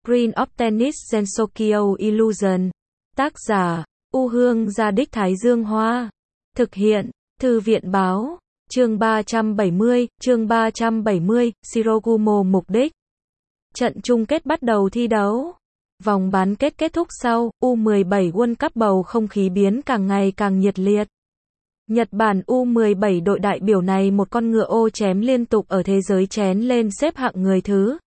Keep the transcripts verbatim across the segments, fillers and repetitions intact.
Screen of Tennis Gensokyo Illusion. Tác giả, U Hương Gia Đích Thái Dương Hoa. Thực hiện, Thư viện Báo. Chương ba trăm bảy mươi, chương ba trăm bảy mươi, Shirogumo mục đích. Trận chung kết bắt đầu thi đấu. Vòng bán kết kết thúc sau, U mười bảy World Cup bầu không khí biến càng ngày càng nhiệt liệt. Nhật Bản U mười bảy đội đại biểu này một con ngựa ô chém liên tục ở thế giới chén lên xếp hạng người thứ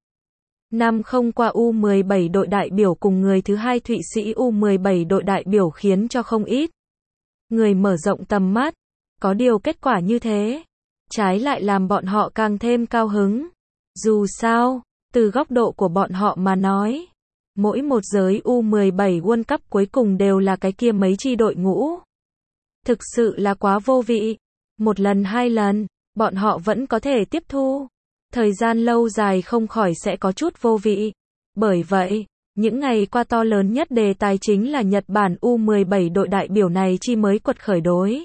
năm không qua U mười bảy đội đại biểu cùng người thứ hai Thụy Sĩ U mười bảy đội đại biểu khiến cho không ít người mở rộng tầm mắt. Có điều kết quả như thế, trái lại làm bọn họ càng thêm cao hứng. Dù sao, từ góc độ của bọn họ mà nói, mỗi một giới U mười bảy World Cup cuối cùng đều là cái kia mấy chi đội ngũ. Thực sự là quá vô vị. Một lần hai lần, bọn họ vẫn có thể tiếp thu. Thời gian lâu dài không khỏi sẽ có chút vô vị. Bởi vậy, những ngày qua to lớn nhất đề tài chính là Nhật Bản U mười bảy đội đại biểu này chi mới quật khởi đối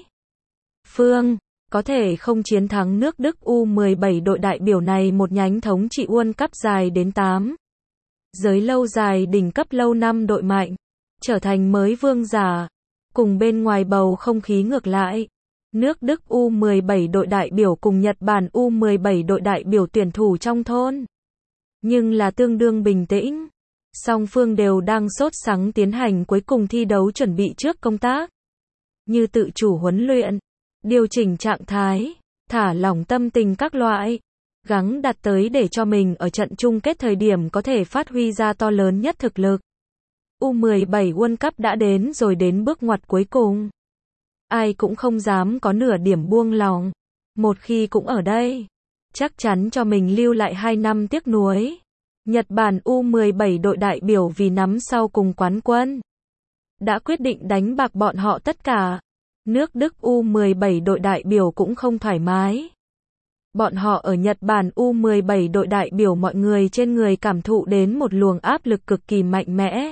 phương, có thể không chiến thắng nước Đức U mười bảy đội đại biểu này một nhánh thống trị World Cup dài đến tám giới lâu dài đỉnh cấp lâu năm đội mạnh, trở thành mới vương giả. Cùng bên ngoài bầu không khí ngược lại, nước Đức U mười bảy đội đại biểu cùng Nhật Bản U mười bảy đội đại biểu tuyển thủ trong thôn, nhưng là tương đương bình tĩnh. Song phương đều đang sốt sắng tiến hành cuối cùng thi đấu chuẩn bị trước công tác, như tự chủ huấn luyện, điều chỉnh trạng thái, thả lỏng tâm tình các loại, gắng đạt tới để cho mình ở trận chung kết thời điểm có thể phát huy ra to lớn nhất thực lực. U mười bảy World Cup đã đến rồi, đến bước ngoặt cuối cùng. Ai cũng không dám có nửa điểm buông lòng. Một khi cũng ở đây, chắc chắn cho mình lưu lại hai năm tiếc nuối. Nhật Bản U mười bảy đội đại biểu vì nắm sau cùng quán quân, đã quyết định đánh bạc bọn họ tất cả. Nước Đức U mười bảy đội đại biểu cũng không thoải mái. Bọn họ ở Nhật Bản U mười bảy đội đại biểu mọi người trên người cảm thụ đến một luồng áp lực cực kỳ mạnh mẽ.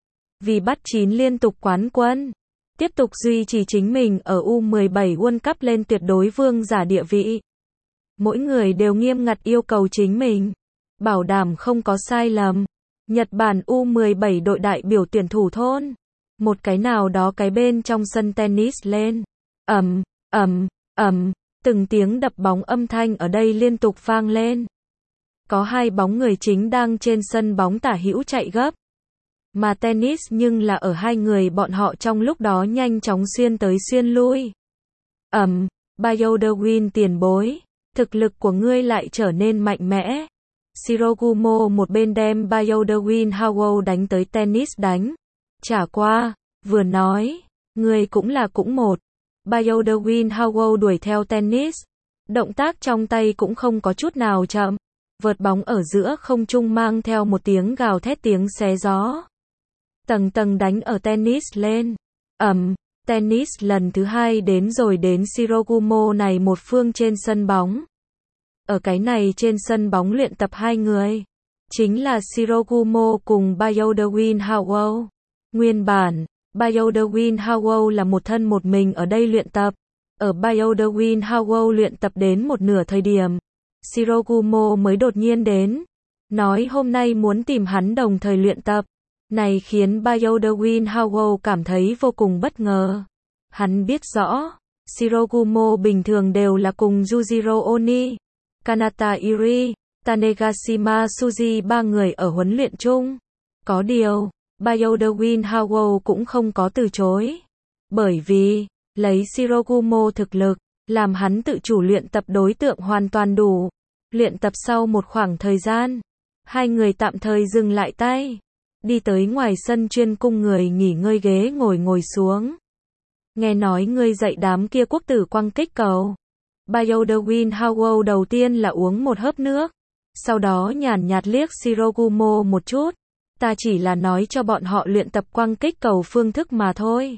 Vì bắt chín liên tục quán quân, tiếp tục duy trì chính mình ở U mười bảy World Cup lên tuyệt đối vương giả địa vị. Mỗi người đều nghiêm ngặt yêu cầu chính mình, bảo đảm không có sai lầm. Nhật Bản U mười bảy đội đại biểu tuyển thủ thôn, một cái nào đó cái bên trong sân tennis lên. Ầm, ầm, ầm, từng tiếng đập bóng âm thanh ở đây liên tục vang lên. Có hai bóng người chính đang trên sân bóng tả hữu chạy gấp. Mà tennis nhưng là ở hai người bọn họ trong lúc đó nhanh chóng xuyên tới xuyên lui. Ầm, Bioderwin tiền bối, thực lực của ngươi lại trở nên mạnh mẽ. Shirogumo một bên đem Bioderwin Howell đánh tới tennis đánh trả qua, vừa nói, ngươi cũng là cũng một. Bioderwin Howell đuổi theo tennis, động tác trong tay cũng không có chút nào chậm, vợt bóng ở giữa không trung mang theo một tiếng gào thét, tiếng xé gió. Tầng tầng đánh ở tennis lên. Ầm, tennis lần thứ hai đến rồi, đến Shirogumo này một phương trên sân bóng. Ở cái này trên sân bóng luyện tập hai người, chính là Shirogumo cùng Bioderwin Howell. Nguyên bản, Bioderwin Howell là một thân một mình ở đây luyện tập. Ở Bioderwin Howell luyện tập đến một nửa thời điểm, Shirogumo mới đột nhiên đến, nói hôm nay muốn tìm hắn đồng thời luyện tập. Này khiến Bioderwin Howell cảm thấy vô cùng bất ngờ. Hắn biết rõ, Shirogumo bình thường đều là cùng Yujiro Oni, Kanata Iri, Tanegashima Suji ba người ở huấn luyện chung. Có điều, Bioderwin Howell cũng không có từ chối. Bởi vì, lấy Shirogumo thực lực, làm hắn tự chủ luyện tập đối tượng hoàn toàn đủ. Luyện tập sau một khoảng thời gian, hai người tạm thời dừng lại tay, đi tới ngoài sân chuyên cung người nghỉ ngơi ghế ngồi ngồi xuống. Nghe nói ngươi dạy đám kia quốc tử quăng kích cầu. Bioderwin Howell đầu tiên là uống một hớp nước, sau đó nhàn nhạt liếc Shirogumo một chút. Ta chỉ là nói cho bọn họ luyện tập quăng kích cầu phương thức mà thôi.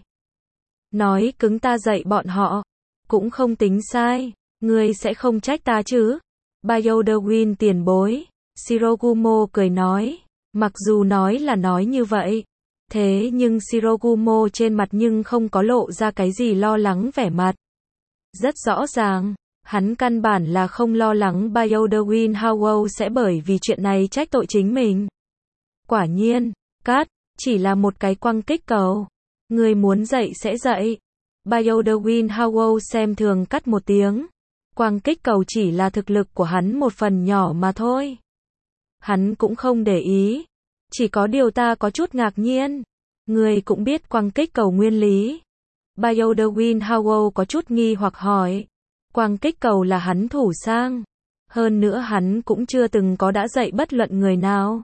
Nói cứng ta dạy bọn họ, cũng không tính sai, ngươi sẽ không trách ta chứ? Bioderwin tiền bối, Shirogumo cười nói. Mặc dù nói là nói như vậy, thế nhưng Shirogumo trên mặt nhưng không có lộ ra cái gì lo lắng vẻ mặt. Rất rõ ràng, hắn căn bản là không lo lắng Bioderwin Howell sẽ bởi vì chuyện này trách tội chính mình. Quả nhiên, cát, chỉ là một cái quăng kích cầu. Người muốn dậy sẽ dậy. Baldwin Howell xem thường cắt một tiếng. Quăng kích cầu chỉ là thực lực của hắn một phần nhỏ mà thôi. Hắn cũng không để ý. Chỉ có điều ta có chút ngạc nhiên. Người cũng biết quăng kích cầu nguyên lý. Baldwin Howell có chút nghi hoặc hỏi. Quăng kích cầu là hắn thủ sang. Hơn nữa hắn cũng chưa từng có đã dạy bất luận người nào.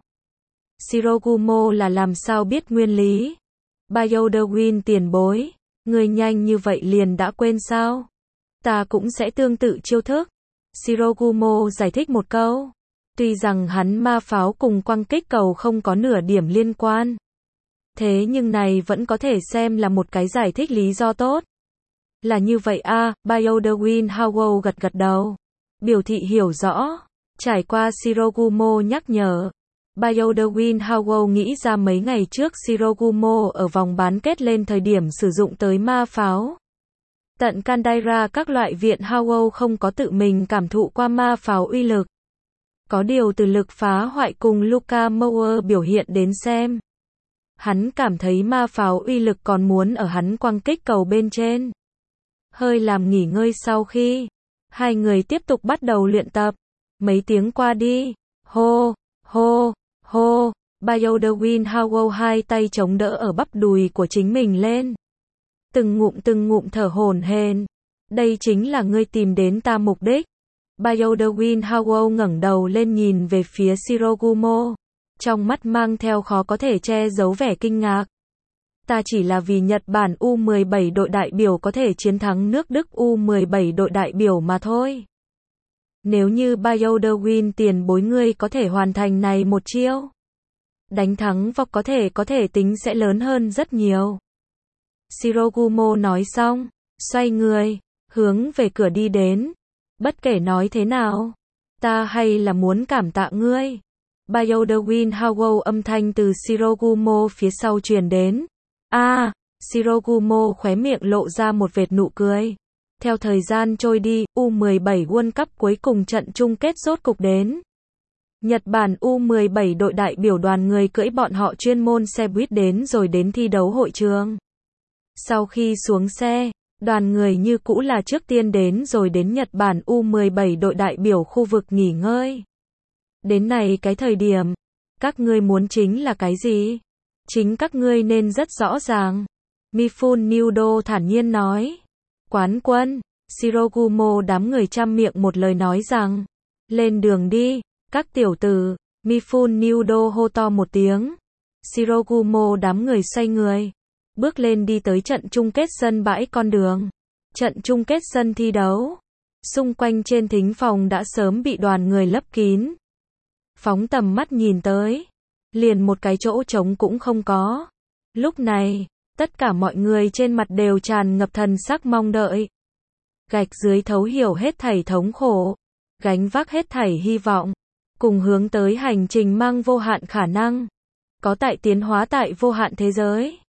Shirogumo là làm sao biết nguyên lý? Baldwin tiền bối. Người nhanh như vậy liền đã quên sao? Ta cũng sẽ tương tự chiêu thức. Shirogumo giải thích một câu. Tuy rằng hắn ma pháo cùng quăng kích cầu không có nửa điểm liên quan. Thế nhưng này vẫn có thể xem là một cái giải thích lý do tốt. Là như vậy à, Baldwin Howell gật gật đầu. Biểu thị hiểu rõ. Trải qua Shirogumo nhắc nhở. Baldwin Howell nghĩ ra mấy ngày trước Shirogumo ở vòng bán kết lên thời điểm sử dụng tới ma pháo. Tận Candaira các loại viện Howell không có tự mình cảm thụ qua ma pháo uy lực. Có điều từ lực phá hoại cùng Luka Mower biểu hiện đến xem. Hắn cảm thấy ma pháo uy lực còn muốn ở hắn quăng kích cầu bên trên. Hơi làm nghỉ ngơi sau khi. Hai người tiếp tục bắt đầu luyện tập. Mấy tiếng qua đi. Hô, hô, hô. Baldwin Howell hai tay chống đỡ ở bắp đùi của chính mình lên. Từng ngụm từng ngụm thở hổn hển. Đây chính là ngươi tìm đến ta mục đích. Baldwin Howell ngẩng đầu lên nhìn về phía Shirogumo. Trong mắt mang theo khó có thể che giấu vẻ kinh ngạc. Ta chỉ là vì Nhật Bản U mười bảy đội đại biểu có thể chiến thắng nước Đức U mười bảy đội đại biểu mà thôi. Nếu như Baldwin tiền bối ngươi có thể hoàn thành này một chiêu. Đánh thắng vọc có thể có thể tính sẽ lớn hơn rất nhiều. Shirogumo nói xong, xoay người, hướng về cửa đi đến. Bất kể nói thế nào, ta hay là muốn cảm tạ ngươi. Baldwin Howell âm thanh từ Shirogumo phía sau truyền đến. A, à, Shirogumo khóe miệng lộ ra một vệt nụ cười. Theo thời gian trôi đi, U mười bảy World Cup cuối cùng trận chung kết rốt cục đến. Nhật Bản U mười bảy đội đại biểu đoàn người cưỡi bọn họ chuyên môn xe buýt đến rồi đến thi đấu hội trường. Sau khi xuống xe, đoàn người như cũ là trước tiên đến rồi đến Nhật Bản U mười bảy đội đại biểu khu vực nghỉ ngơi. Đến này cái thời điểm, các ngươi muốn chính là cái gì? Chính các ngươi nên rất rõ ràng. Mifune Nudo thản nhiên nói. Quán quân, Shirogumo đám người trăm miệng một lời nói rằng. Lên đường đi, các tiểu tử. Mifune Nudo hô to một tiếng. Shirogumo đám người xoay người. Bước lên đi tới trận chung kết sân bãi con đường. Trận chung kết sân thi đấu. Xung quanh trên thính phòng đã sớm bị đoàn người lấp kín. Phóng tầm mắt nhìn tới. Liền một cái chỗ trống cũng không có. Lúc này, tất cả mọi người trên mặt đều tràn ngập thần sắc mong đợi. Gạch dưới thấu hiểu hết thảy thống khổ. Gánh vác hết thảy hy vọng. Cùng hướng tới hành trình mang vô hạn khả năng. Có tại tiến hóa tại vô hạn thế giới.